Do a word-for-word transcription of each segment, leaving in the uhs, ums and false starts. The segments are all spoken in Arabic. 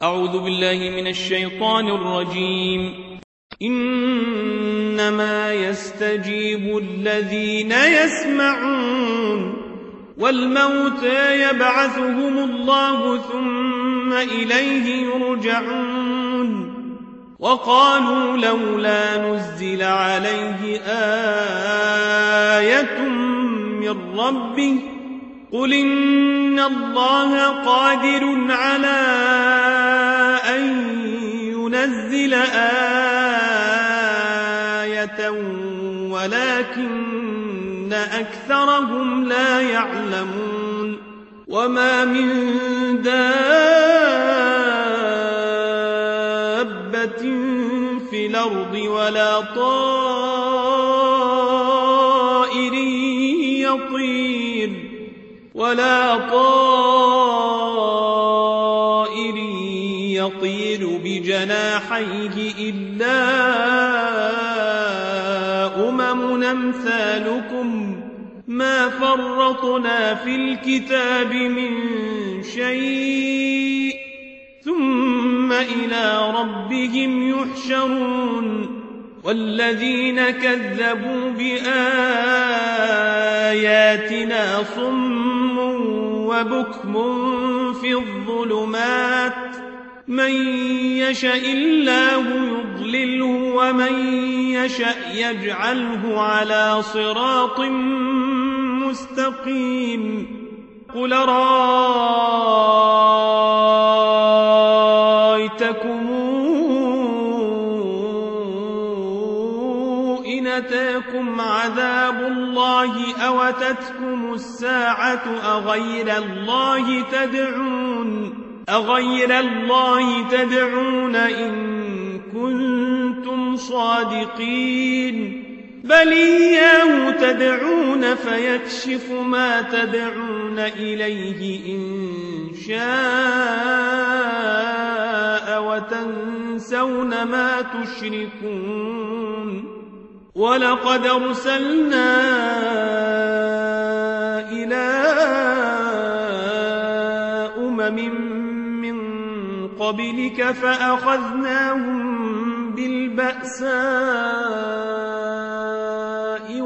أعوذ بالله من الشيطان الرجيم. إنما يستجيب الذين يسمعون والموتى يبعثهم الله ثم إليه يرجعون. وقالوا لولا نزل عليه آية من ربه قل إن الله قادر على أن ينزل آية ولكن أكثرهم لا يعلمون. وما من دابة في الأرض ولا طائر يطير ولا طائر يطير بجناحيه إلا أمم أمثالكم ما فرطنا في الكتاب من شيء ثم إلى ربهم يحشرون. والذين كذبوا بآياتنا صم وبكم في الظلمات من يشاء الله يضلله ومن يشاء يجعله على صراط مستقيم. قل رأيتكم إن أتاكم عذاب الله أو أتتكم الساعة أغير الله تدعون أغير الله تدعون إن كنتم صادقين بل إياه تدعون فيكشف ما تدعون إليه إن شاء وتنسون ما تشركون. ولقد أرسلنا إلى أمم قبلك فأخذناهم بالبأساء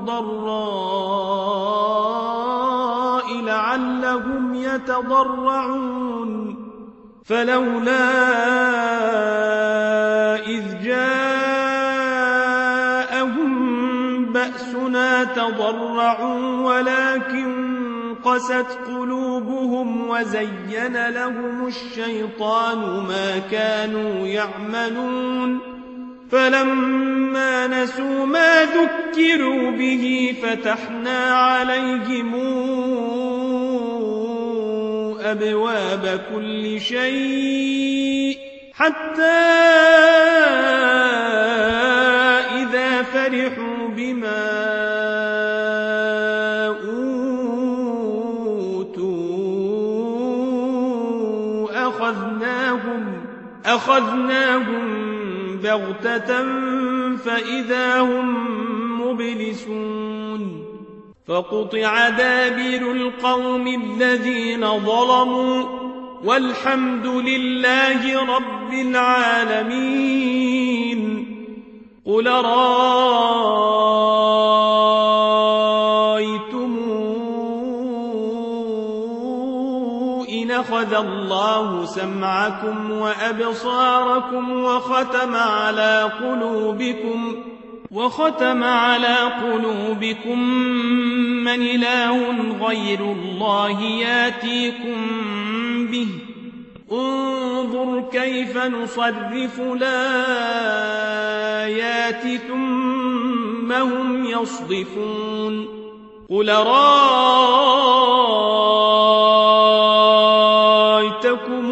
والضراء لعلهم يتضرعون. فلولا إذ جاءهم بأسنا تضرعوا ولكن قست قلوبهم وزين لهم الشيطان ما كانوا يعملون. فلما نسوا ما ذكروا به فتحنا عليهم أبواب كل شيء حتى إذا فرحوا بما أخذناهم بغتة فإذا هم مبلسون. فقطع دابر القوم الذين ظلموا والحمد لله رب العالمين. قل رأيتم إن أخذ الله سمعكم وأبصاركم وختم على قلوبكم وختم على قلوبكم من إله غير الله ياتيكم به انظر كيف نصرف الآيات ثم هم يصدفون. قل رأيتكم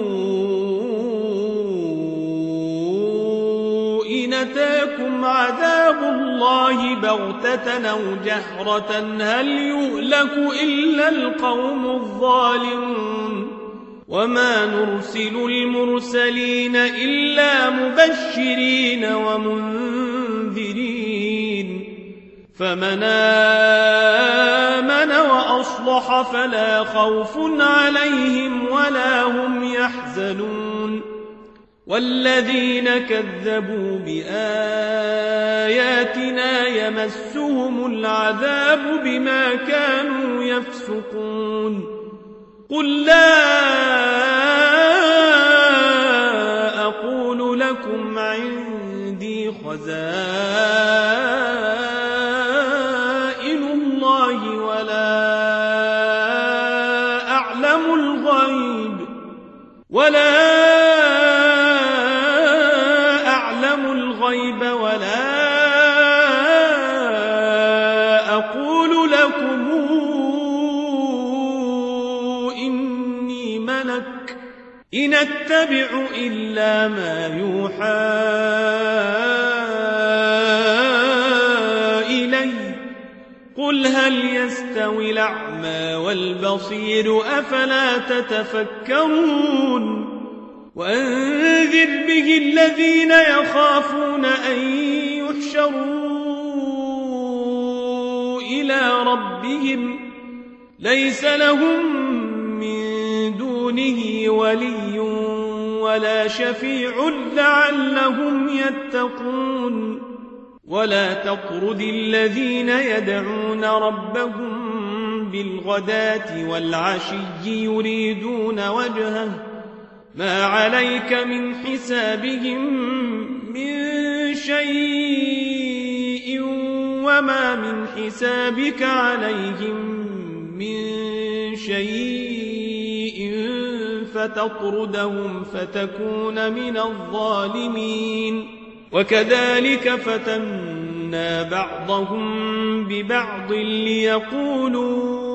إن أتاكم عذاب الله بغتة أو جهرة هل يهلك إلا القوم الظالمون. وما نرسل المرسلين إلا مبشرين ومنذرين فمن آمن وأصلح فلا خوف عليهم ولا هم يحزنون والذين كذبوا بآياتنا يمسهم العذاب بما كانوا يفسقون قل لا أقول لكم عندي خزائن الله ولا أعلم الغيب ولا أعلم الغيب ولا أقول لكم إني ملك إن أتبع إلا ما يوحى إلي قل هل يستوي الأعمى والبصير أفلا تتفكرون وأنذر به الذين يخافون أن يحشروا إلى ربهم ليس لهم من دونه ولي ولا شفيع لعلهم يتقون ولا تطرد الذين يدعون ربهم بالغداة والعشي يريدون وجهه ما عليك من حسابهم من شيء وما من حسابك عليهم من شيء فتطردهم فتكون من الظالمين وكذلك فتنا بعضهم ببعض ليقولوا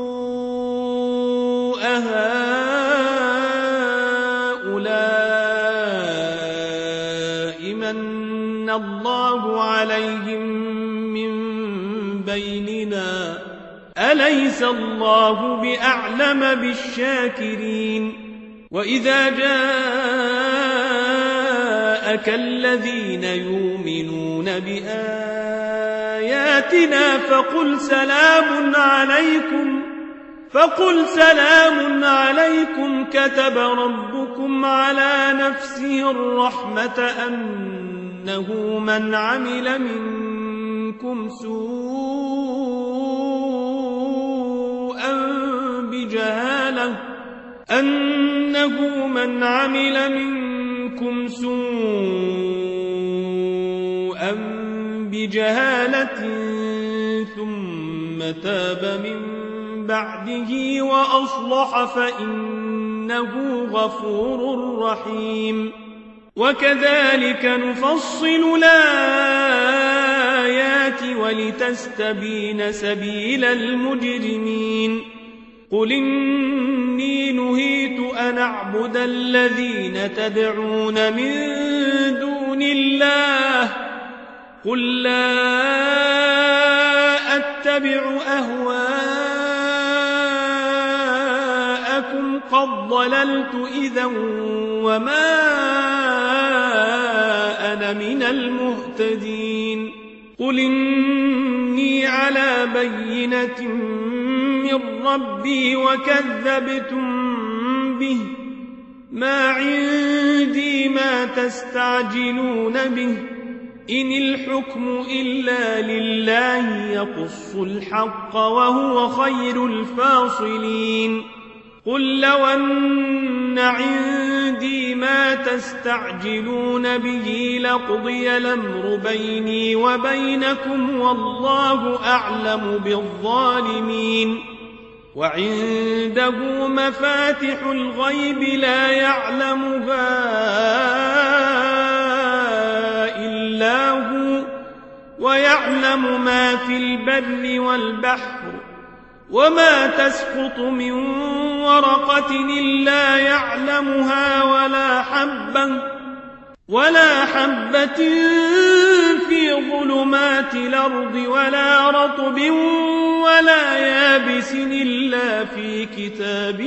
أهؤلاء من الله عليهم من بيننا أليس الله بأعلم بالشاكرين وإذا جاءك الذين يؤمنون بآياتنا فقل سلام عليكم فقل سلام عليكم كتب ربكم على نفسه الرحمة أنه من عمل منكم سوءا بجهالة أنه من عمل منكم سوءا بجهالة ثم تاب من بعده وأصلح فإنه غفور رحيم وكذلك نفصل الآيات ولتستبين سبيل المجرمين قل إني نهيت أن أعبد الذين تدعون من دون الله قل لا أتبع أهواءكم قد ضللت إذا وما أنا من المهتدين قل إني على بينة من ربي وكذبتم به ما عندي ما تستعجلون به إن الحكم إلا لله يقص الحق وهو خير الفاصلين قل لو أن عندي ما تستعجلون به لقضي الأمر بيني وبينكم والله أعلم بالظالمين وعنده مفاتح الغيب لا يعلمها إلا هو ويعلم ما في البر والبحر وما تسقط من ورقة إلا يعلمها ولا حبة ولا حبة في ظلمات الأرض ولا رطب ولا يابس إلا في كتاب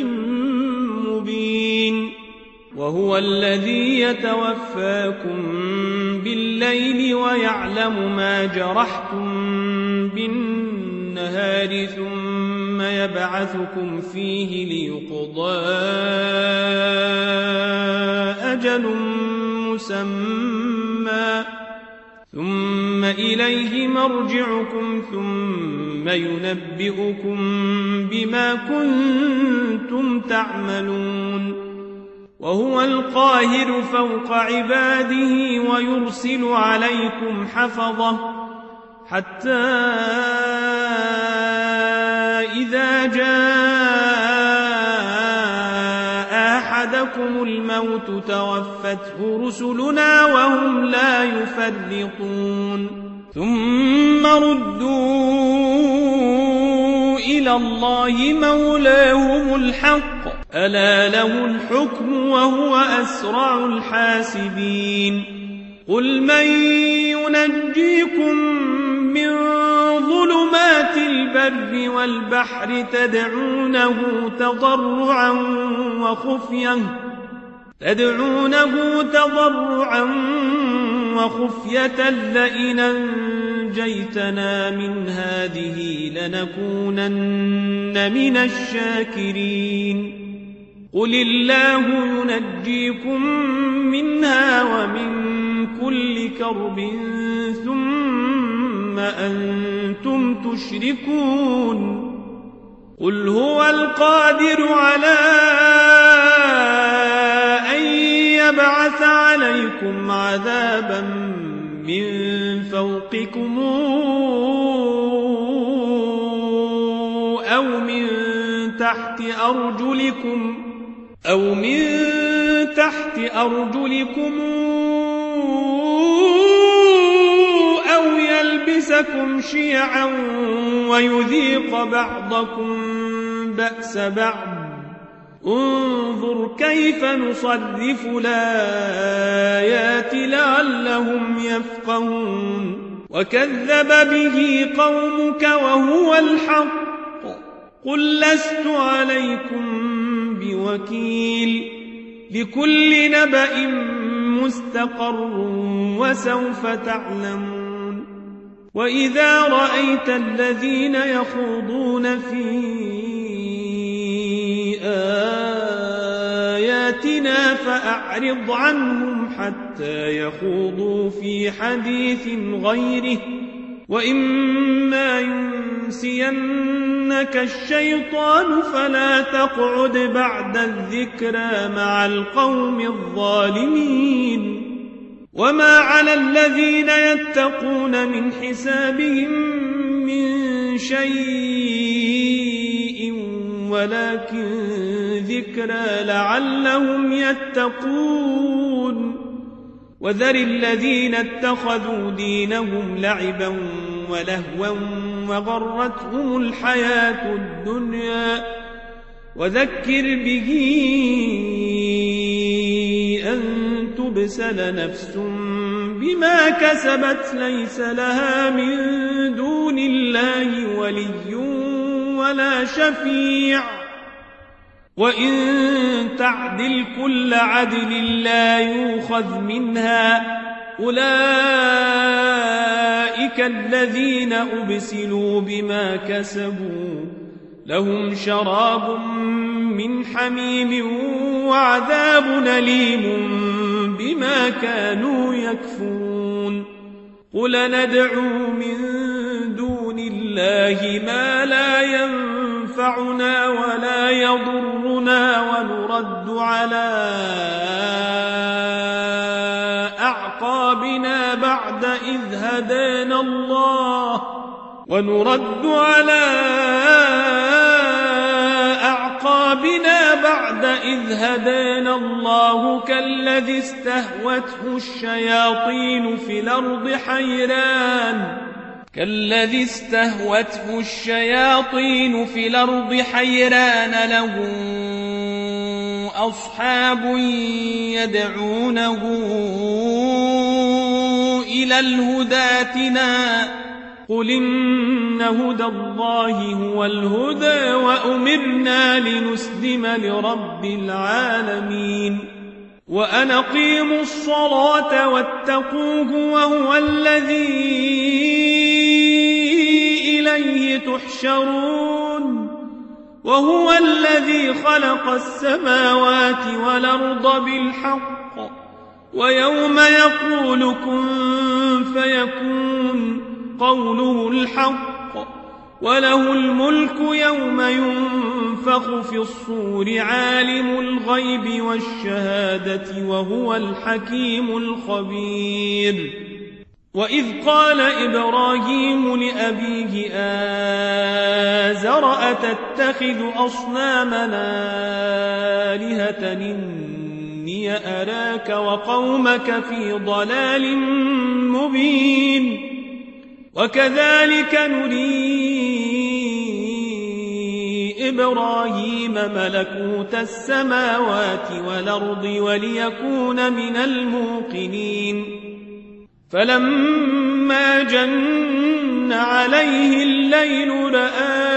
مبين وهو الذي يتوفاكم بالليل ويعلم ما جرحتم بالنهار ثم يبعثكم فيه ليقضى أجل مسمى ثم إليه مرجعكم ثم ينبئكم بما كنتم تعملون وهو القاهر فوق عباده ويرسل عليكم حفظة حتى إذا جاء أحدكم الموت توفته رسلنا وهم لا يفرطون ثم ردوا إلى الله مولاهم الحق ألا له الحكم وهو أسرع الحاسبين قل من ينجيكم من ظلمات البر والبحر تدعونه تضرعا وخفية تدعونه تضرعا وخفية لئن أنجيتنا من هذه لنكونن من الشاكرين قل الله ينجيكم منها ومن كل كرب ثم أنتم تشركون قل هو القادر على أن يبعث عليكم عذابا من فوقكم أو من تحت أرجلكم أو من تحت أرجلكم أو يلبسكم شيعا ويذيق بعضكم بأس بعض انظر كيف نصرف الآيات لعلهم يفقهون وكذب به قومك وهو الحق قل لست عليكم بوكيل لكل نبأ مستقر وسوف تعلمون وإذا رأيت الذين يخوضون في آياتنا فأعرض عنهم حتى يخوضوا في حديث غيره وإما ينسينك الشيطان فلا تقعد بعد الذكرى مع القوم الظالمين وما على الذين يتقون من حسابهم من شيء ولكن ذكرى لعلهم يتقون وذر الذين اتخذوا دينهم لعبا ولهوا وغرتهم الحياة الدنيا وذكر به أن تبسل نفس بما كسبت ليس لها من دون الله ولي ولا شفيع وإن تعدل كل عدل لا يؤخذ منها أولئك الذين أبسلوا بما كسبوا لهم شراب من حميم وعذاب أليم بما كانوا يكفرون قل ندعو من دون الله ما لا ينفعنا ولا يضرنا ونرد على أعقابنا بعد إذ هدانا الله ونرد على أعقابنا بعد إذ هدانا الله كالذي استهوته الشياطين في الأرض حيران كالذي استهوته الشياطين في الأرض حيران له أصحاب يدعونه إلى الهدى ائتنا قل إن هدى الله هو الهدى وأمرنا لنسلم لرب العالمين وأن أقيموا الصلاة واتقوه وهو الذي إليه تحشرون وهو الذي خلق السماوات والأرض بالحق ويوم يقول كن فيكون قوله الحق وله الملك يوم ينفخ في الصور عالم الغيب والشهادة وهو الحكيم الخبير وإذ قال إبراهيم لأبيه آزر أتتخذ أصنامنا آلهة إني أراك وقومك في ضلال مبين وكذلك نري إبراهيم ملكوت السماوات والأرض وليكون من الموقنين فلما جن عليه الليل رأى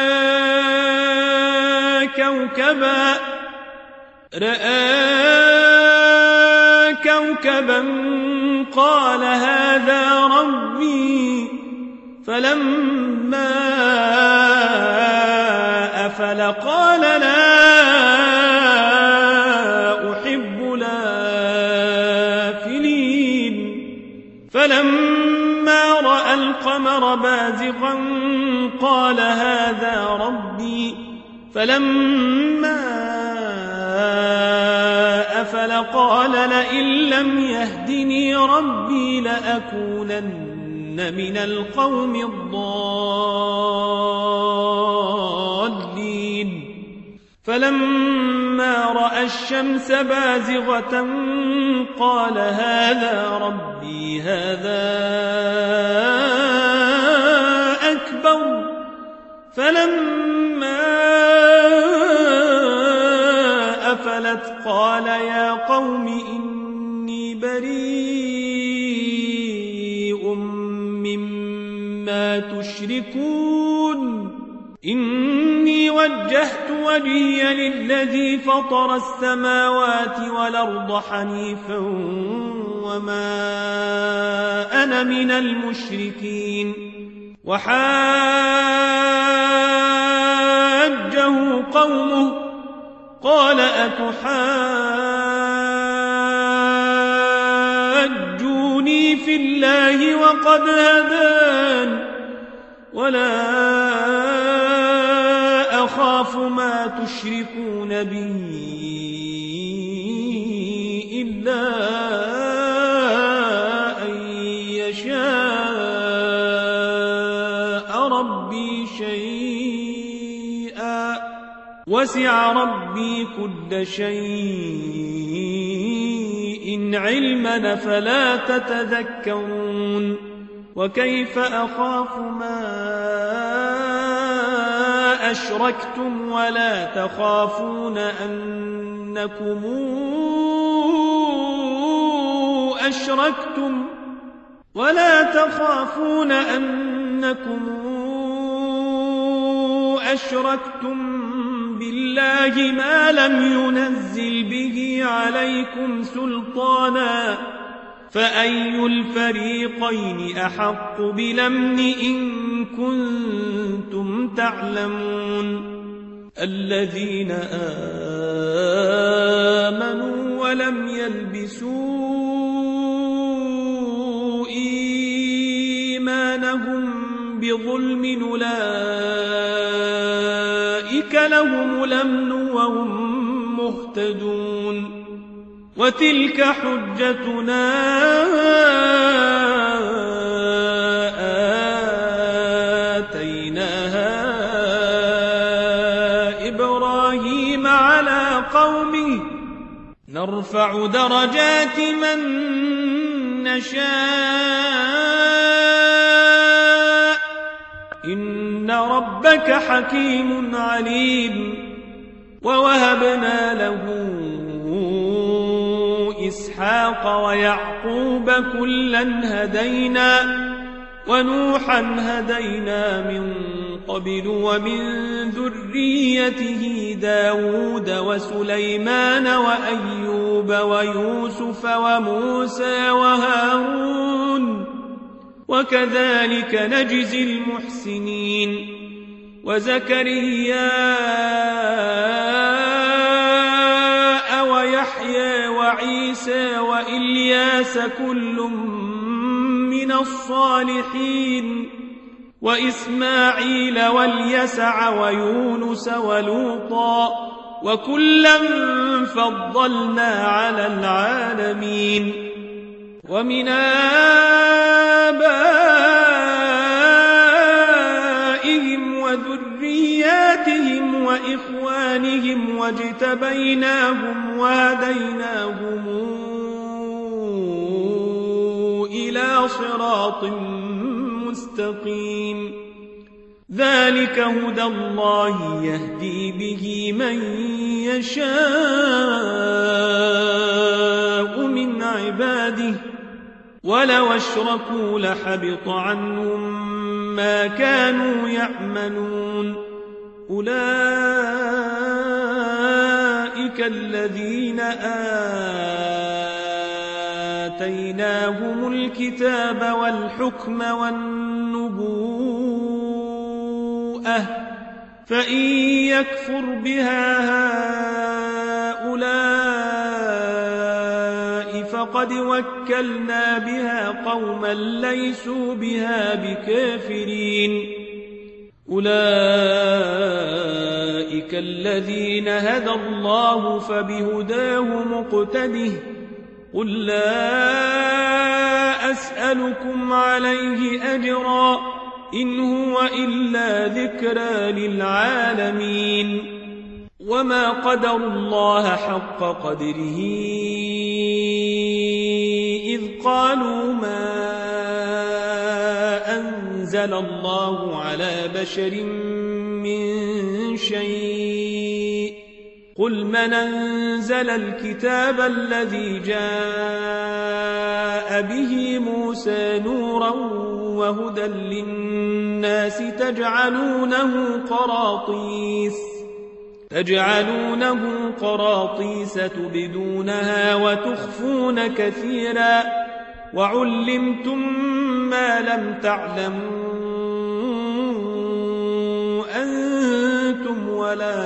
كوكبا رأى كوكبا قال هذا ربي فلما أفل قال لا أحب الآفلين فلما رأى القمر بازغا قال هذا ربي فلما أفل قال لئن لم يهدني ربي لأكونن من القوم الضالين فلما رأى الشمس بازغة قال هذا ربي هذا أكبر فلما أفلت قال يا قوم إني بريء مما تشركون إني وجهت وجهي للذي فطر السماوات والأرض حنيفا وما أنا من المشركين وحاجه قومه قال أتحاجوني في الله وقد هدان ولا أخاف ما تشركون به إلا أن يشاء ربي شيئا وسع ربي كل شيء علما فلا تتذكرون وكيف أخاف ما أشركتم ولا تخافون أنكم أشركتم ولا تخافون أنكم أشركتم بالله ما لم ينزل به عليكم سلطانا فأي الفريقين أحق بالأمن إن كنتم تعلمون الذين آمنوا ولم يلبسوا إيمانهم بظلم أولئك لهم الأمن وهم مهتدون وتلك حجتنا آتيناها إبراهيم على قومه نرفع درجات من نشاء إن ربك حكيم عليم ووهبنا له إسحاق ويعقوب كلا هدينا ونوحا هدينا من قبل ومن ذريته داود وسليمان وأيوب ويوسف وموسى وهارون وكذلك نجزي المحسنين وزكريا ويحيى وعيسى وإلياس كل من الصالحين وإسماعيل واليسع ويونس ولوطا وكلا فضلنا على العالمين ومن آبائهم وذرياتهم وإخوانهم واجتبيناهم وهديناهم إلى صراط مستقيم ذلك هدى الله يهدي به من يشاء من عباده ولو اشركوا لحبط عنهم ما كانوا يعملون أولئك الذين آتيناهم الكتاب والحكم والنبوءة فإن يكفر بها هؤلاء فقد وكلنا بها قوما ليسوا بها بكافرين أولئك الذين هدى الله فبهداه مقتده قل لا أسألكم عليه أجرا إن هو إلا ذكرى للعالمين وما قدر الله حق قدره إذ قالوا ما أنزل الله على بشر من شيء قل من أنزل الكتاب الذي جاء به موسى نورا وهدى للناس تجعلونه قراطيس تجعلونه قراطيس تبدونها وتخفون كثيرا وعلمتم ما لم تعلموا أنتم ولا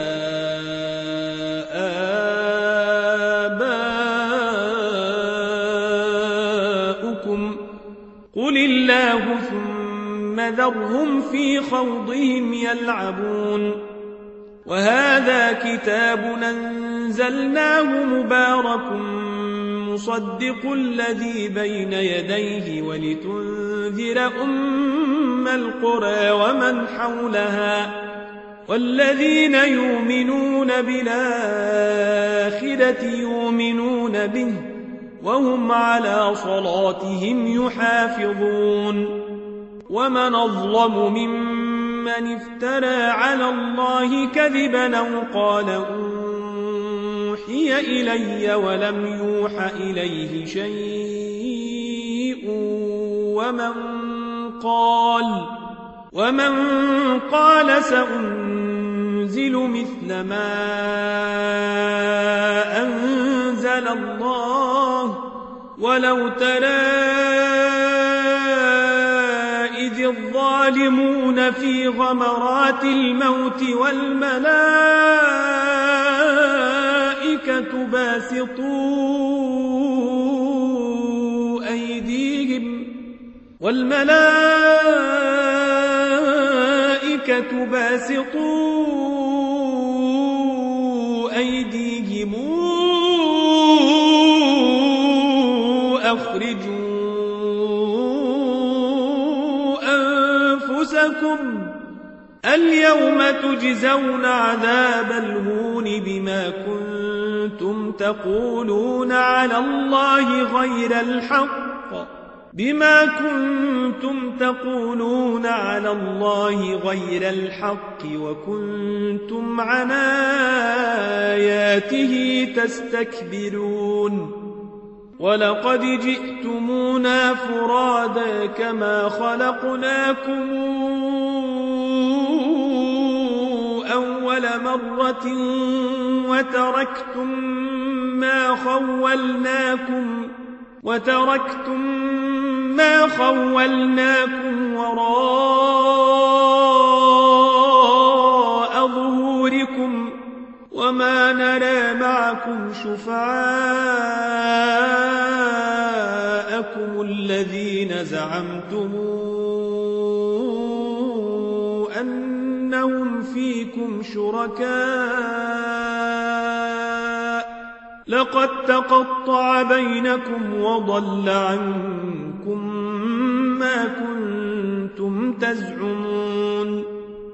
آباؤكم قل الله ثم ذرهم في خوضهم يلعبون وهذا كتاب أنزلناه مبارك مصدق الذي بين يديه ولتنذر أم القرى ومن حولها والذين يؤمنون بالآخرة يؤمنون به وهم على صلاتهم يحافظون ومن أظلم ممن افترى على الله كذبا أو قال أوحي إلي ولم يوح إليه شيء ومن قال ومن قال سأنزل مثل ما أنزل الله ولو ترى إذ الظالمون في غمرات الموت والملائكة باسطوا أيديهم والملائكة باسطوا أيديهم أخرجوا أنفسكم اليوم تجزون عذاب الهون بما كنتم تقولون على الله غير الحق بما كنتم تقولون على الله غير الحق وكنتم عن آياته تستكبرون ولقد جئتمونا فرادا كما خلقناكم أول مرة وتركتم ما خولناكم وتركتم ما خولناكم وراء ظهوركم وما نرى معكم شفعاءكم الذين زعمتم أنهم فيكم شركاء لقد تقطع بينكم وضل عنكم ما كنتم تزعمون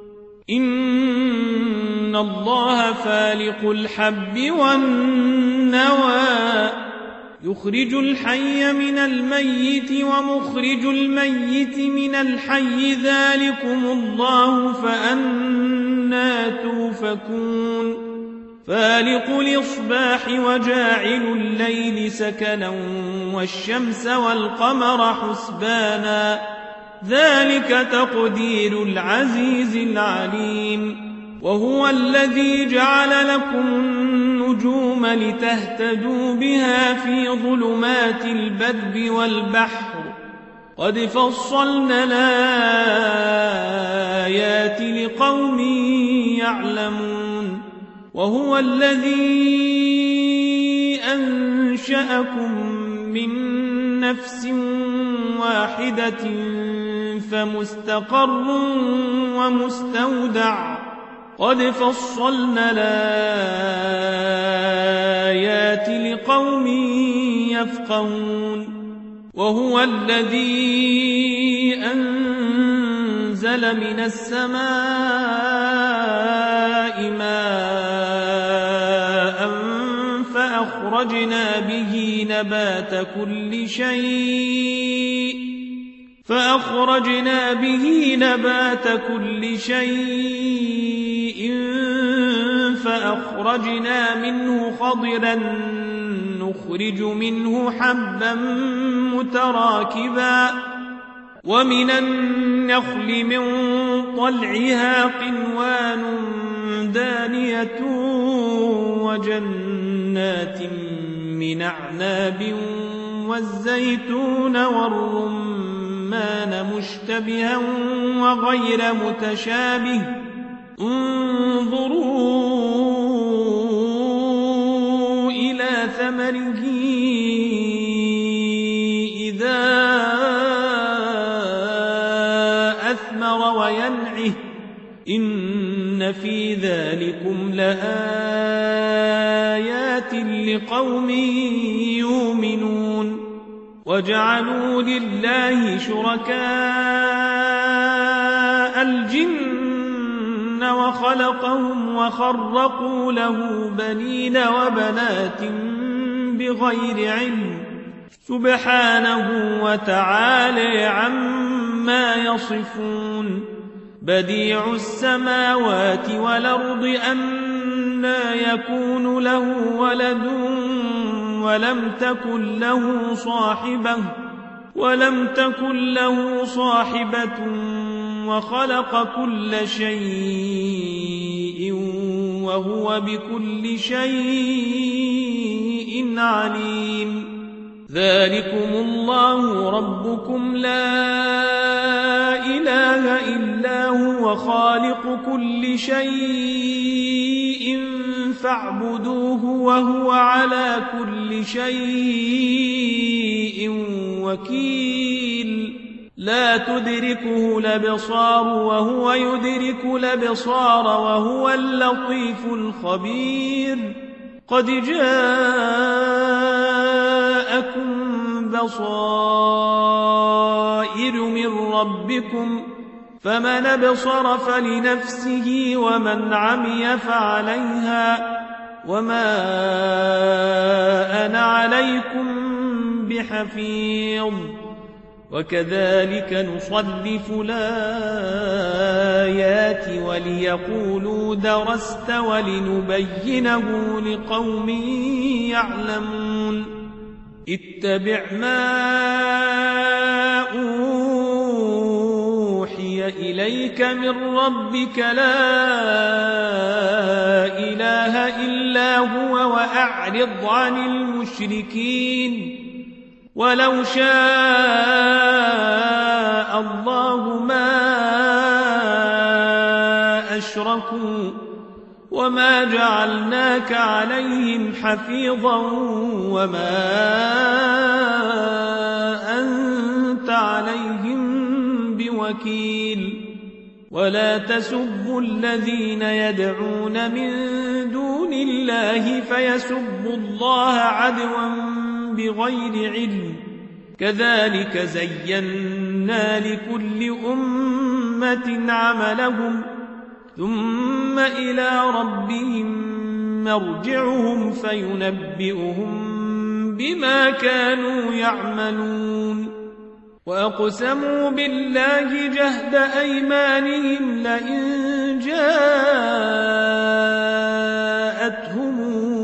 إن الله فالق الحب والنوى يخرج الحي من الميت ومخرج الميت من الحي ذلكم الله فأنى توفكون فالق الإصباح وجاعل الليل سكنا والشمس والقمر حسبانا ذلك تقدير العزيز العليم وهو الذي جعل لكم النجوم لتهتدوا بها في ظلمات البر والبحر قد فصلنا الآيات لقوم يعلمون وهو الذي أنشأكم من نفس واحدة فمستقر ومستودع قد فصلنا الآيات لقوم يفقهون وهو الذي أنزل من السماء ماء فأخرجنا به نبات كل شيء فأخرجنا به نبات كل شيء فأخرجنا منه خضرا نخرج منه حبا متراكبا ومن النخل من طلعها قنوان دانية وجنات من أعناب والزيتون والرمان مشتبها وغير متشابه انظروا إلى ثمره إذا أثمر وينعه إن في ذلكم لآيات لقوم يؤمنون وجعلوا لله شركاء الجن وخلقهم وخرقوا له بنين وبنات بغير علم سبحانه وتعالى عما يصفون بديع السماوات والأرض أنى يكون له ولد ولم تكن له صاحبة ولم تكن له صاحبة وخلق كل شيء وهو بكل شيء عليم ذلكم الله ربكم لا إله إلا هو خالق كل شيء فاعبدوه وهو على كل شيء وكيل لا تدركه الأبصار وهو يدرك الأبصار وهو اللطيف الخبير قد جاءكم بصائر من ربكم فمن أبصر فلنفسه ومن عمي فعليها وما أنا عليكم بحفيظ وكذلك نصرف الآيات وليقولوا درست ولنبينه لقوم يعلمون اتبع ما أوحي إليك من ربك لا إله إلا هو وأعرض عن المشركين ولو شاء الله ما أشركوا وما جعلناك عليهم حفيظا وما أنت عليهم بوكيل ولا تسبوا الذين يدعون من دون الله فيسبوا الله عدوا بغير علم كذلك زينا لكل أمة عملهم ثم إلى ربهم مرجعهم فينبئهم بما كانوا يعملون وأقسموا بالله جهد أيمانهم لئن جاءتهم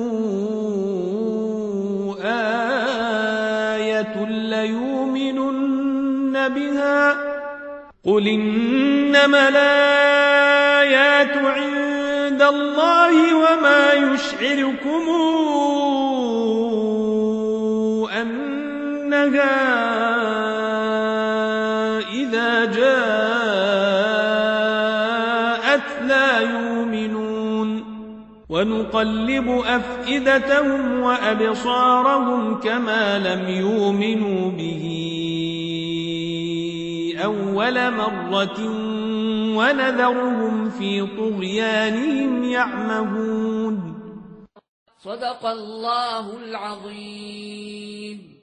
آية ليؤمنن بها قل إنما الآيات عند الله وما يشعركم أنها إذا جاءت لا يؤمنون ونقلب أفئدتهم وأبصارهم كما لم يؤمنوا به أول مرة ونذرهم في طغيانهم يعمهون. صدق الله العظيم.